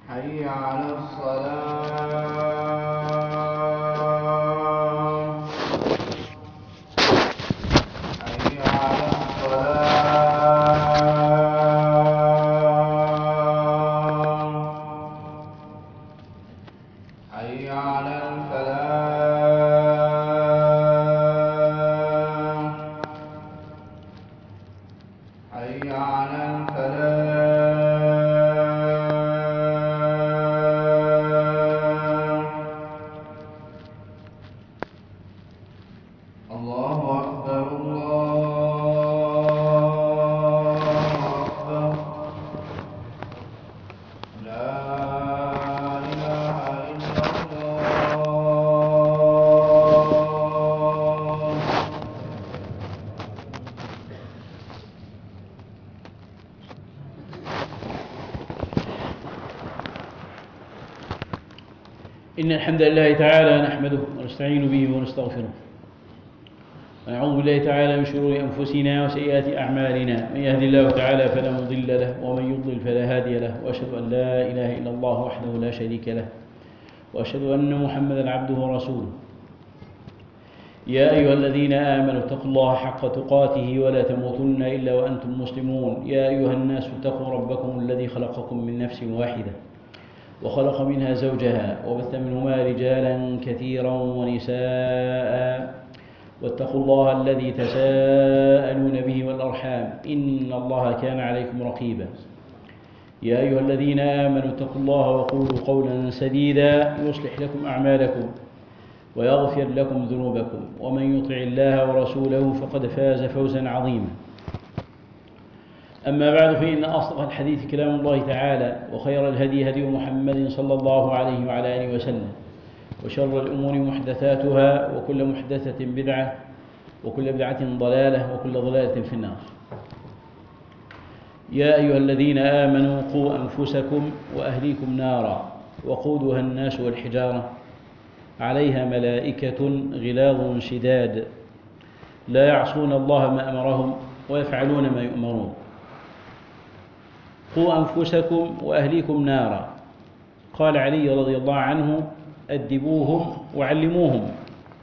حي على الصلاة. حي على الصلاة. حي على الفلاح. حي على الفلاح. الله أكبر الله أكبر. لا إله إلا الله. إن الحمد لله تعالى نحمده ونستعين به ونستغفره ونعوذ بالله تعالى من شرور أنفسنا وسيئات أعمالنا. من يهد الله تعالى فلا مضل له ومن يضلل فلا هادي له، وأشهد أن لا إله إلا الله وحده لا شريك له، وأشهد أن محمدا عبده ورسوله. يا أيها الذين آمنوا اتقوا الله حق تقاته ولا تموتن إلا وأنتم مسلمون. يا أيها الناس اتقوا ربكم الذي خلقكم من نفس واحدة وخلق منها زوجها وبث منهما رجالا كثيرا ونساء، واتقوا الله الذي تساءلون به والأرحام إن الله كان عليكم رقيبا. يا أيها الذين آمنوا اتقوا الله وقولوا قولا سديدا يصلح لكم أعمالكم ويغفر لكم ذنوبكم، ومن يطع الله ورسوله فقد فاز فوزا عظيما. أما بعد، فإن أصدق الحديث كلام الله تعالى، وخير الهدي هدي محمد صلى الله عليه وعلى آله وسلم، وشر الأمور محدثاتها، وكل محدثة بدعة، وكل بدعة ضلالة، وكل ضلالة في النار. يا أيها الذين آمنوا قوا أنفسكم وأهليكم نارا وقودها الناس والحجارة عليها ملائكة غلاظ شداد لا يعصون الله ما أمرهم ويفعلون ما يؤمرون. قوا أنفسكم وأهليكم نارا. قال علي رضي الله عنه: أدبوهم وعلموهم.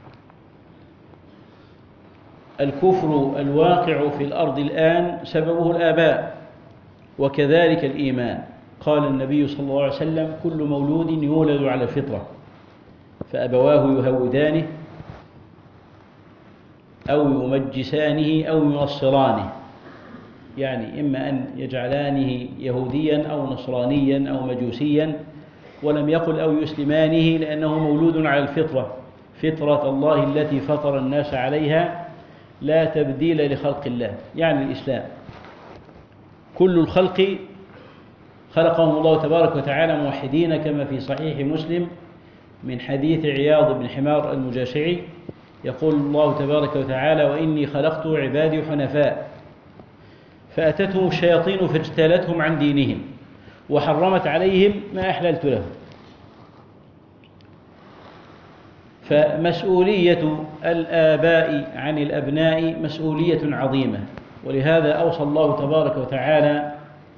الكفر الواقع في الأرض الآن سببه الآباء، وكذلك الإيمان. قال النبي صلى الله عليه وسلم: كل مولود يولد على الفطرة، فأبواه يهودانه أو يمجسانه أو ينصرانه، يعني إما أن يجعلانه يهوديا أو نصرانيا أو مجوسيا، ولم يقل أو يسلمانه، لأنه مولود على الفطرة، فطرة الله التي فطر الناس عليها، لا تبديل لخلق الله، يعني الإسلام. كل الخلق خلقهم الله تبارك وتعالى موحدين، كما في صحيح مسلم من حديث عياض بن حمار المجاشعي، يقول الله تبارك وتعالى: وإني خلقت عبادي حنفاء، فأتتهم الشياطين فاجتالتهم عن دينهم وحرمت عليهم ما أحللت لهم. فمسؤولية الآباء عن الأبناء مسؤولية عظيمة، ولهذا أوصى الله تبارك وتعالى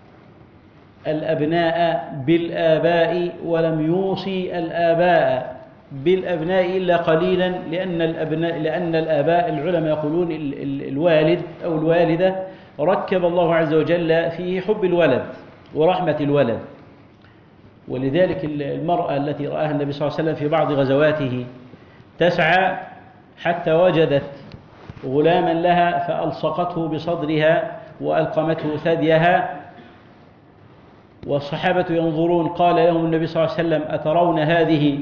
الأبناء بالآباء، ولم يوصي الآباء بالأبناء إلا قليلا، لأن الآباء، العلماء يقولون الوالد أو الوالدة ركب الله عز وجل فيه حب الولد ورحمة الولد. ولذلك المرأة التي رآها النبي صلى الله عليه وسلم في بعض غزواته تسعى حتى وجدت غلاما لها فألصقته بصدرها وألقمته ثديها، والصحابة ينظرون. قال لهم النبي صلى الله عليه وسلم: أترون هذه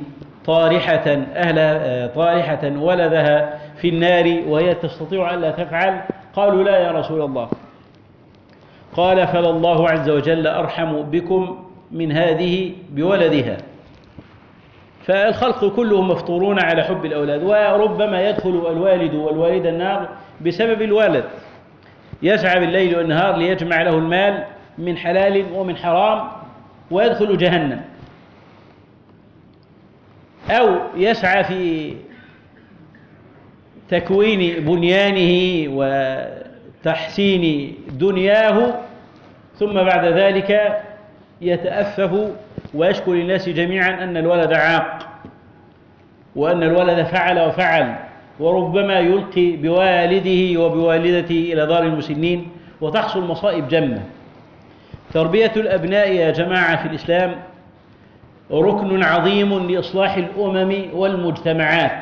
طارحة ولدها في النار وهي تستطيع ألا تفعل؟ قالوا: لا يا رسول الله. قال: فلله عز وجل أرحم بكم من هذه بولدها. فالخلق كلهم مفطورون على حب الأولاد، وربما يدخل الوالد والوالدة النار بسبب الولد، يسعى بالليل والنهار ليجمع له المال من حلال ومن حرام ويدخل جهنم، أو يسعى في تكوين بنيانه وتحسين دنياه، ثم بعد ذلك يتأفف ويشكو للناس جميعا أن الولد عاق وأن الولد فعل وفعل، وربما يلقي بوالده وبوالدته إلى دار المسنين وتحصل مصائب جمة. تربية الأبناء يا جماعة في الإسلام ركن عظيم لإصلاح الأمم والمجتمعات،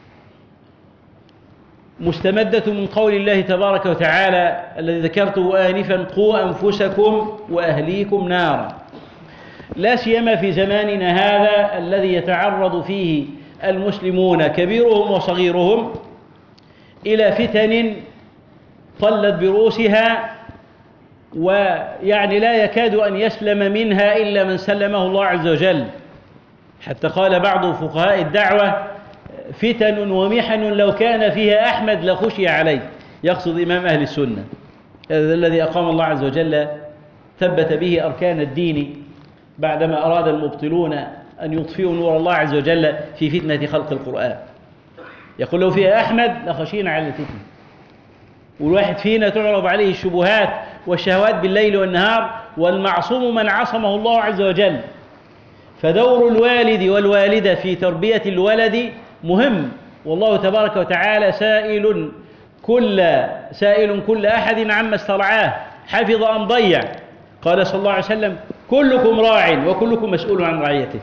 مستمدة من قول الله تبارك وتعالى الذي ذكرته آنفا: قوا أنفسكم وأهليكم نارا. لا سيما في زماننا هذا الذي يتعرض فيه المسلمون كبيرهم وصغيرهم إلى فتن طلت برؤوسها، ويعني لا يكاد أن يسلم منها إلا من سلمه الله عز وجل. حتى قال بعض فقهاء الدعوة: فتن ومحن لو كان فيها أحمد لخشي عليه، يقصد إمام أهل السنة، هذا الذي أقام الله عز وجل ثبت به أركان الدين بعدما أراد المبطلون أن يطفئوا نور الله عز وجل في فتنة خلق القرآن. يقول لو فيها أحمد لخشينا على الفتنة. والواحد فينا تعرض عليه الشبهات والشهوات بالليل والنهار، والمعصوم من عصمه الله عز وجل. فدور الوالد والوالدة في تربية الولد مهم، والله تبارك وتعالى سائل كل أحد عما استرعاه حفظ أم ضيع. قال صلى الله عليه وسلم: كلكم راع وكلكم مسؤول عن رعيته.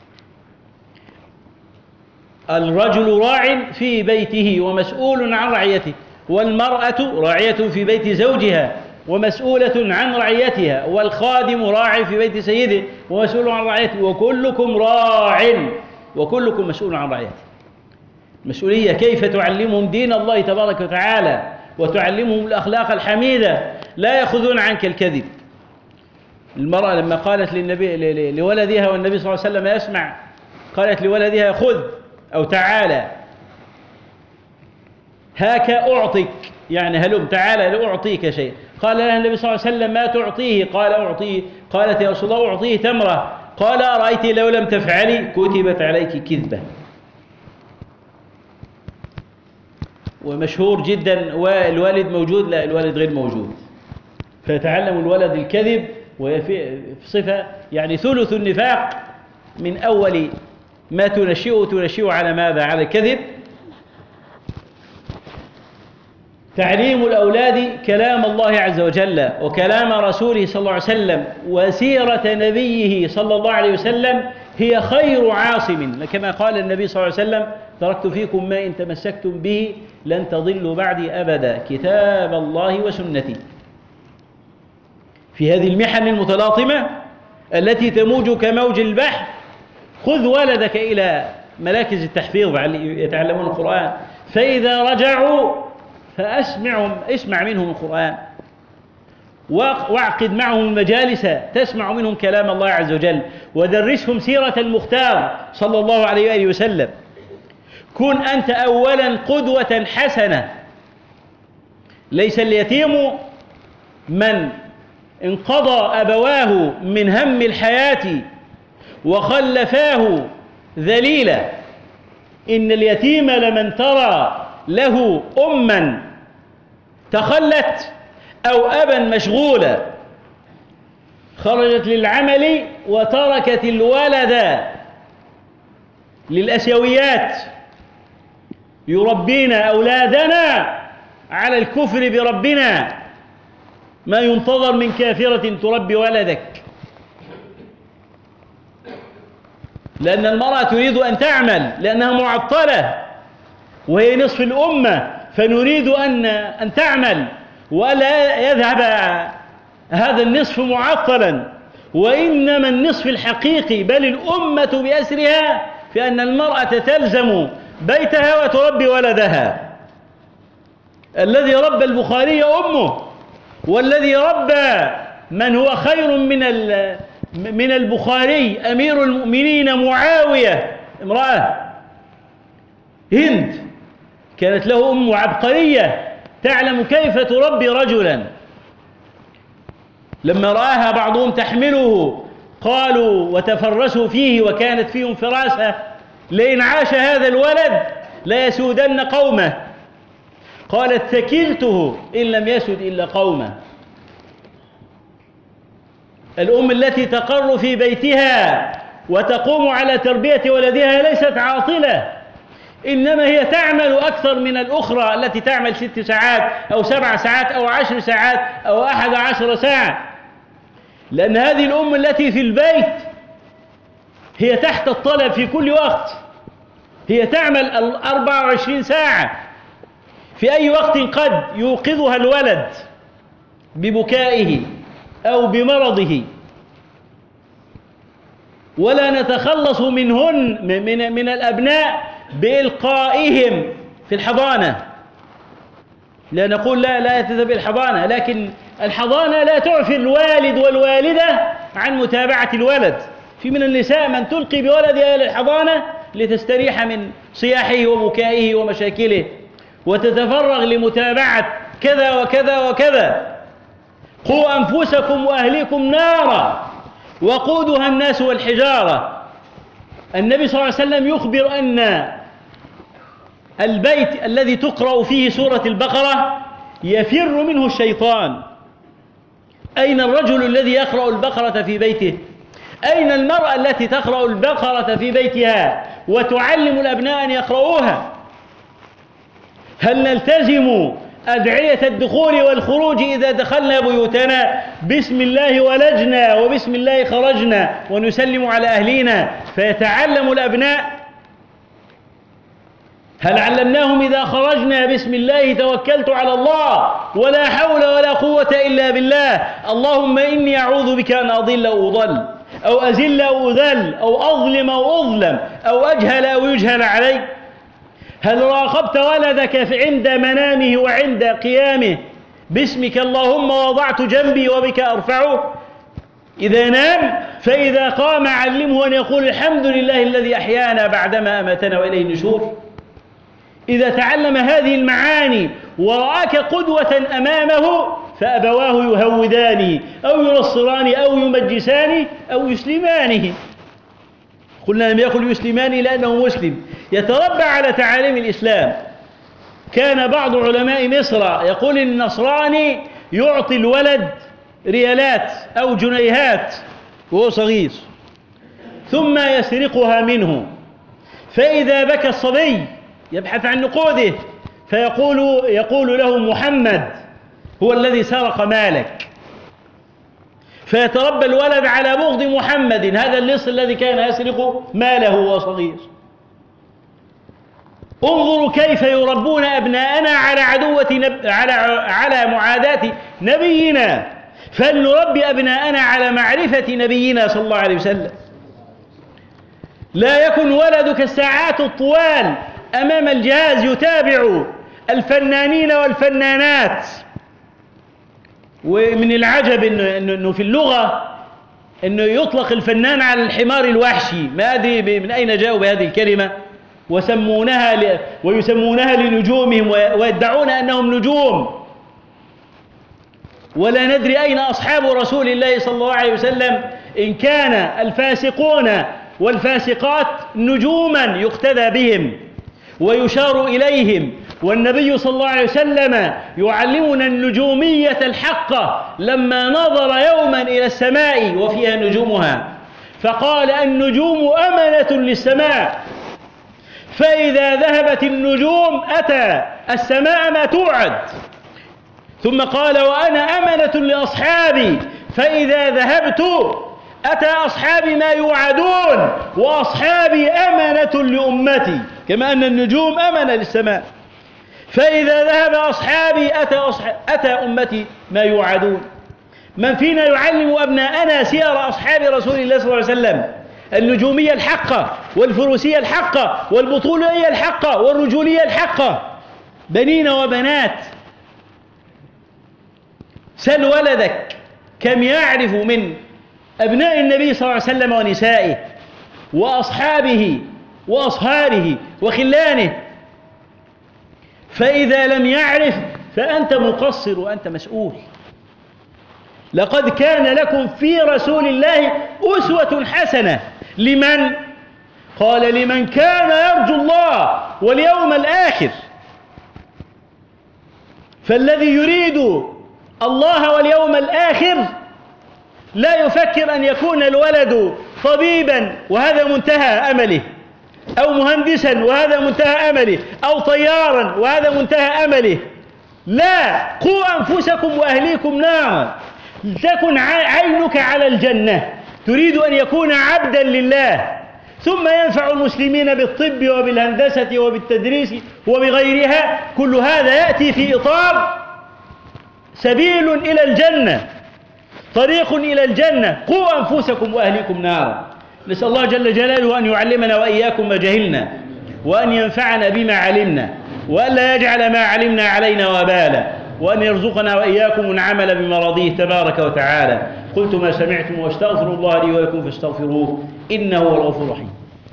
الرجل راع في بيته ومسؤول عن رعيته، والمرأة راعية في بيت زوجها ومسؤولة عن رعيتها، والخادم راع في بيت سيده ومسؤول عن رعيته، وكلكم راع وكلكم مسؤول عن رعيته. مسؤولية كيف تعلمهم دين الله تبارك وتعالى وتعلمهم الأخلاق الحميدة، لا يأخذون عنك الكذب. المرأة لما قالت لولدها والنبي صلى الله عليه وسلم يسمع، قالت لولدها: خذ أو تعالى، هاك أعطيك، يعني هلم تعالى لأعطيك شيء. قال لها النبي صلى الله عليه وسلم: ما تعطيه؟ قال: أعطيه. قالت: يا رسول الله أعطيه تمرة. قال: أرأيت لو لم تفعلي كتبت عليك كذبة. ومشهور جدا: والوالد موجود؟ لا، الوالد غير موجود. فيتعلم الولد الكذب، وهي في صفة يعني ثلث النفاق. من أول ما تنشئه على ماذا؟ على الكذب. تعليم الأولاد كلام الله عز وجل وكلام رسوله صلى الله عليه وسلم وسيرة نبيه صلى الله عليه وسلم هي خير عاصم، كما قال النبي صلى الله عليه وسلم: تركت فيكم ما إن تمسكتم به لن تضلوا بعدي أبدا، كتاب الله وسنتي. في هذه المحن المتلاطمة التي تموج كموج البحر، خذ ولدك إلى مراكز التحفيظ يتعلمون القرآن، فإذا رجعوا اسمع منهم القرآن، واعقد معهم المجالس تسمع منهم كلام الله عز وجل، ودرسهم سيرة المختار صلى الله عليه وآله وسلم. كن أنت أولا قدوة حسنة. ليس اليتيم من انقضى أبواه من هم الحياة وخلفاه ذليلا، إن اليتيم لمن ترى له أما تخلت أو أبا مشغولا خرجت للعمل وتركت الولد للأسيويات. يربينا أولادنا على الكفر بربنا، ما ينتظر من كافرة تربي ولدك، لأن المرأة تريد أن تعمل لأنها معطلة وهي نصف الأمة، فنريد أن تعمل ولا يذهب هذا النصف معطلا، وإنما النصف الحقيقي بل الأمة بأسرها في أن المرأة تلزم بيتها وتربي ولدها. الذي ربى البخاري أمه، والذي ربى من هو خير من البخاري أمير المؤمنين معاوية، امرأة هند كانت له أم عبقرية تعلم كيف تربي رجلا. لما رآها بعضهم تحمله قالوا وتفرسوا فيه، وكانت فيهم فراسة: لئن عاش هذا الولد ليسودن قومه. قالت: ثكلته إن لم يسد إلا قومه. الأم التي تقر في بيتها وتقوم على تربية ولدها ليست عاطلة، إنما هي تعمل أكثر من الأخرى التي تعمل 6 ساعات أو 7 ساعات أو 10 ساعات أو 11 ساعة، لأن هذه الأم التي في البيت هي تحت الطلب في كل وقت، هي تعمل 24 ساعة، في أي وقت قد يوقظها الولد ببكائه أو بمرضه، ولا نتخلص من الأبناء بإلقائهم في الحضانة. لا نقول لا تذهب الحضانة، لكن الحضانة لا تعفي الوالد والوالدة عن متابعة الولد. في من النساء من تلقي بولدها إلى الحضانة لتستريح من صياحه وبكائه ومشاكله، وتتفرغ لمتابعة كذا وكذا وكذا. قوا أنفسكم وأهليكم نارا وقودها الناس والحجارة. النبي صلى الله عليه وسلم يخبر أن البيت الذي تقرأ فيه سورة البقرة يفر منه الشيطان. أين الرجل الذي يقرأ البقرة في بيته؟ أين المرأة التي تقرأ البقرة في بيتها وتعلم الأبناء أن يقرؤوها؟ هل نلتزم أدعية الدخول والخروج إذا دخلنا بيوتنا بسم الله ولجنا وبسم الله خرجنا ونسلم على أهلنا فيتعلم الأبناء؟ هل علمناهم إذا خرجنا بسم الله توكلت على الله ولا حول ولا قوة إلا بالله، اللهم إني أعوذ بك أن أضل أو أضل أو أزل أو أذل أو أظلم أو أظلم أو أجهل أو يجهل علي؟ هل راقبت ولدك عند منامه وعند قيامه باسمك اللهم وضعت جنبي وبك أرفعه؟ إذا نام فإذا قام علمه أن يقول الحمد لله الذي أحيانا بعدما أماتنا وإليه النشور. إذا تعلم هذه المعاني ورآك قدوة أمامه فأبواه يهودانه أو ينصرانه أو يمجسانه أو يسلمانه. قلنا لم يقل يسلمانه لأنه مسلم، يتربى على تعاليم الإسلام. كان بعض علماء مصر يقول النصراني يعطي الولد ريالات أو جنيهات وهو صغير ثم يسرقها منه، فإذا بكى الصبي يبحث عن نقوده يقول له محمد هو الذي سرق مالك، فيتربى الولد على بغض محمد هذا اللص الذي كان يسرق ماله وهو صغير. انظروا كيف يربون أبناءنا على معاداة نبينا، فلنربي أبناءنا على معرفة نبينا صلى الله عليه وسلم. لا يكن ولدك الساعات الطوال أمام الجهاز يتابع الفنانين والفنانات. ومن العجب أنه في اللغة أنه يطلق الفنان على الحمار الوحشي، ما أدري من أين جاءوا بهذه الكلمة، ويسمونها لنجومهم ويدعون أنهم نجوم، ولا ندري أين أصحاب رسول الله صلى الله عليه وسلم إن كان الفاسقون والفاسقات نجوما يقتدى بهم ويشار إليهم. والنبي صلى الله عليه وسلم يعلمنا النجومية الحقة لما نظر يوما إلى السماء وفيها نجومها فقال النجوم أمنة للسماء، فإذا ذهبت النجوم أتى السماء ما توعد. ثم قال وأنا أمنة لأصحابي، فإذا ذهبت أتى أصحابي ما يوعدون، وأصحابي أمنة لأمتي، كما أن النجوم أمنة للسماء. فإذا ذهب أصحابي أتى أمتي ما يوعدون. من فينا يعلم أبناءنا سير أصحاب رسول الله صلى الله عليه وسلم، النجومية الحقة والفروسية الحقة والبطولية الحقة والرجولية الحقة؟ بنين وبنات، سل ولدك كم يعرف من أبناء النبي صلى الله عليه وسلم ونسائه وأصحابه وأصهاره وخلانه. فإذا لم يعرف فأنت مقصر وأنت مسؤول. لقد كان لكم في رسول الله أسوة حسنة لمن؟ قال لمن كان يرجو الله واليوم الآخر. فالذي يريد الله واليوم الآخر لا يفكر أن يكون الولد طبيبا وهذا منتهى أمله، أو مهندسا وهذا منتهى أمله، أو طيارا وهذا منتهى أمله. لا، قوا أنفسكم وأهليكم نارا. تكن عينك على الجنة، تريد أن يكون عبدا لله، ثم ينفع المسلمين بالطب وبالهندسة وبالتدريس وبغيرها. كل هذا يأتي في إطار سبيل إلى الجنة، طريق إلى الجنة. قوا أنفسكم وأهليكم نارا. نسأل الله جل جلاله أن يعلمنا وإياكم ما جهلنا، وأن ينفعنا بما علمنا، وأن لا يجعل ما علمنا علينا وبالا، وأن يرزقنا وإياكم العمل بمراضيه تبارك وتعالى. قلت ما سمعتم واستغفر الله لي ولكم فاستغفروه إنه هو الغفور الرحيم.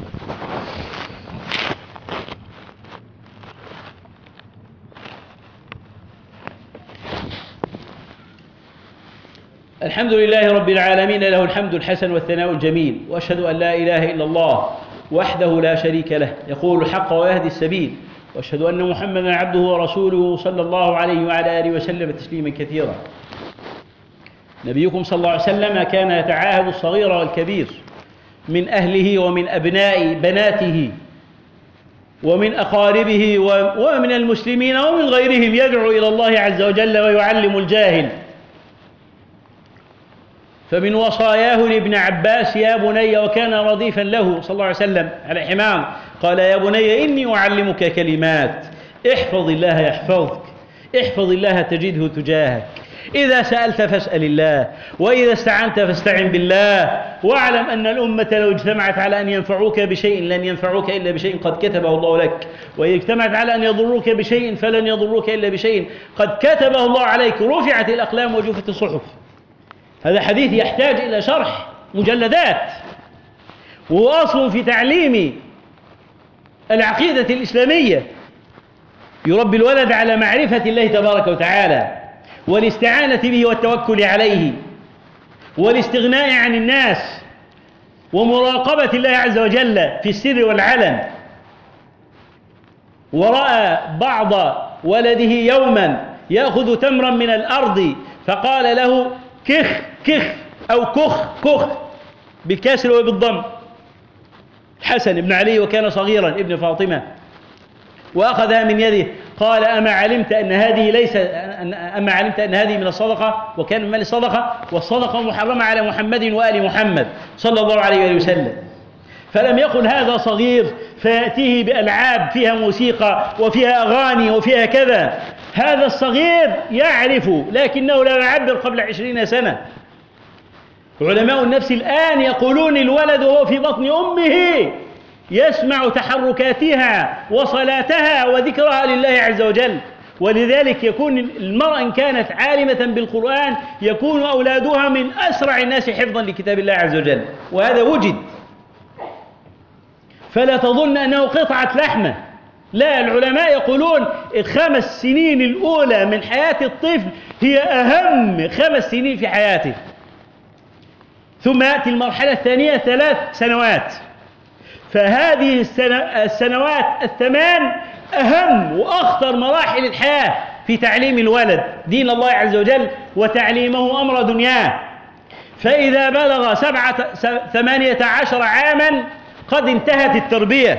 الحمد لله رب العالمين، له الحمد الحسن والثناء الجميل، وأشهد أن لا إله إلا الله وحده لا شريك له يقول الحق ويهدي السبيل، وأشهد أن محمدا عبده ورسوله صلى الله عليه وعلى آله وسلم تسليما كثيرا. نبيكم صلى الله عليه وسلم كان يتعاهد الصغير والكبير من أهله ومن أبناء بناته ومن أقاربه ومن المسلمين ومن غيرهم، يدعو إلى الله عز وجل ويعلم الجاهل. فمن وصاياه لابن عباس: يا بني، وكان رديفا له صلى الله عليه وسلم على حمار، قال: يا بني إني أعلمك كلمات، احفظ الله يحفظك، احفظ الله تجده تجاهك، إذا سألت فاسأل الله، وإذا استعنت فاستعن بالله، واعلم أن الأمة لو اجتمعت على أن ينفعوك بشيء لن ينفعوك إلا بشيء قد كتبه الله لك، وإذا اجتمعت على أن يضروك بشيء فلن يضروك إلا بشيء قد كتبه الله عليك. رفعت الأقلام وجفت الصحف. هذا حديث يحتاج إلى شرح مجلدات، وهو أصل في تعليم العقيدة الإسلامية. يربي الولد على معرفة الله تبارك وتعالى، والاستعانة به والتوكل عليه، والاستغناء عن الناس، ومراقبة الله عز وجل في السر والعلن. ورأى بعض ولده يوما يأخذ تمرا من الأرض فقال له: كخ كخ، أو كخ كخ بالكسر وبالضم. الحسن بن علي وكان صغيرا ابن فاطمة، وأخذها من يده، قال: أما علمت أن هذه من الصدقة، وكان من مال الصدقة، والصدقة محرمة على محمد وآل محمد صلى الله عليه وسلم. فلم يقل هذا صغير فيأتيه بألعاب فيها موسيقى وفيها أغاني وفيها كذا. هذا الصغير يعرف، لكنه لا يعبر قبل 20 سنة. علماء النفس الآن يقولون: الولد وهو في بطن أمه يسمع تحركاتها وصلاتها وذكرها لله عز وجل. ولذلك يكون المرأة إن كانت عالمة بالقرآن يكون أولادها من أسرع الناس حفظا لكتاب الله عز وجل، وهذا وجد. فلا تظن أنه قطعة لحمة، لا، العلماء يقولون 5 سنين الأولى من حياة الطفل هي أهم 5 سنين في حياته، ثم يأتي المرحلة الثانية 3 سنوات. فهذه السنوات 8 أهم وأخطر مراحل الحياة في تعليم الولد دين الله عز وجل وتعليمه أمر دنياه. فإذا بلغ 18 عاما قد انتهت التربية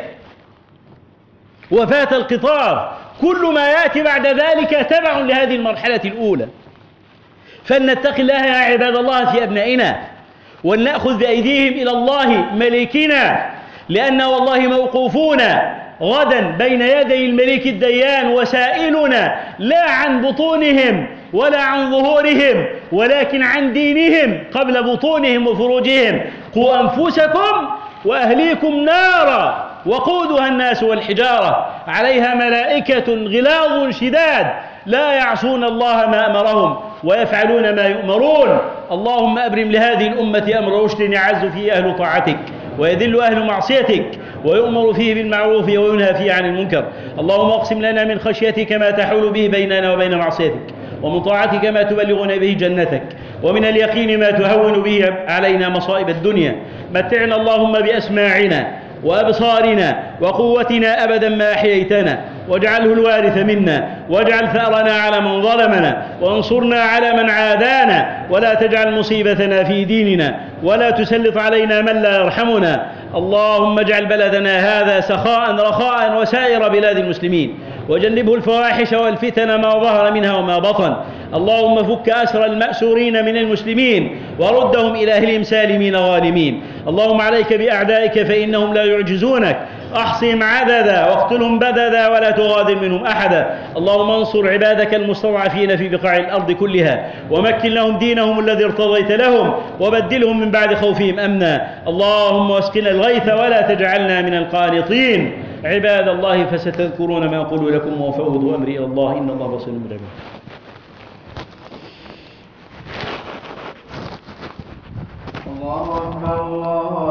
وفات القطار. كل ما يأتي بعد ذلك تبع لهذه المرحلة الأولى. فلنتق الله يا عباد الله في أبنائنا، ولنأخذ بأيديهم إلى الله مليكنا، لأن والله موقوفون غدا بين يدي الملك الديان، وسائلنا لا عن بطونهم ولا عن ظهورهم، ولكن عن دينهم قبل بطونهم وفروجهم. قوا أنفسكم وأهليكم نارا وقودها الناس والحجارة عليها ملائكة غلاظ شداد لا يعصون الله ما أمرهم ويفعلون ما يؤمرون. اللهم أبرم لهذه الأمة أمر رشد يعز فيه أهل طاعتك ويذل أهل معصيتك، ويؤمر فيه بالمعروف وينهى فيه عن المنكر. اللهم اقسم لنا من خشيتك ما تحول به بيننا وبين معصيتك، ومن طاعتك ما تبلغنا به جنتك، ومن اليقين ما تهون به علينا مصائب الدنيا. متعنا اللهم بأسماعنا وأبصارنا وقوتنا أبدا ما أحييتنا، واجعله الوارث منا، واجعل ثأرنا على من ظلمنا، وانصرنا على من عادانا، ولا تجعل مصيبتنا في ديننا، ولا تسلط علينا من لا يرحمنا. اللهم اجعل بلدنا هذا سخاء رخاء وسائر بلاد المسلمين، وجنبه الفواحش والفتن ما ظهر منها وما بطن. اللهم فك أسر المأسورين من المسلمين وردهم إلى أهلهم سالمين غانمين. اللهم عليك بأعدائك فإنهم لا يعجزونك، أحصهم عددا واقتلهم بددا ولا تغادر منهم أحدا. اللهم انصر عبادك المستضعفين في بقاع الأرض كلها، ومكن لهم دينهم الذي ارتضيت لهم، وبدلهم من بعد خوفهم أمنا. اللهم واسقنا الغيث ولا تجعلنا من القانطين. عباد الله، فستذكرون ما أقول لكم، وأفوض أمري إلى الله، إن الله بصير بالعباد. الله أكبر الله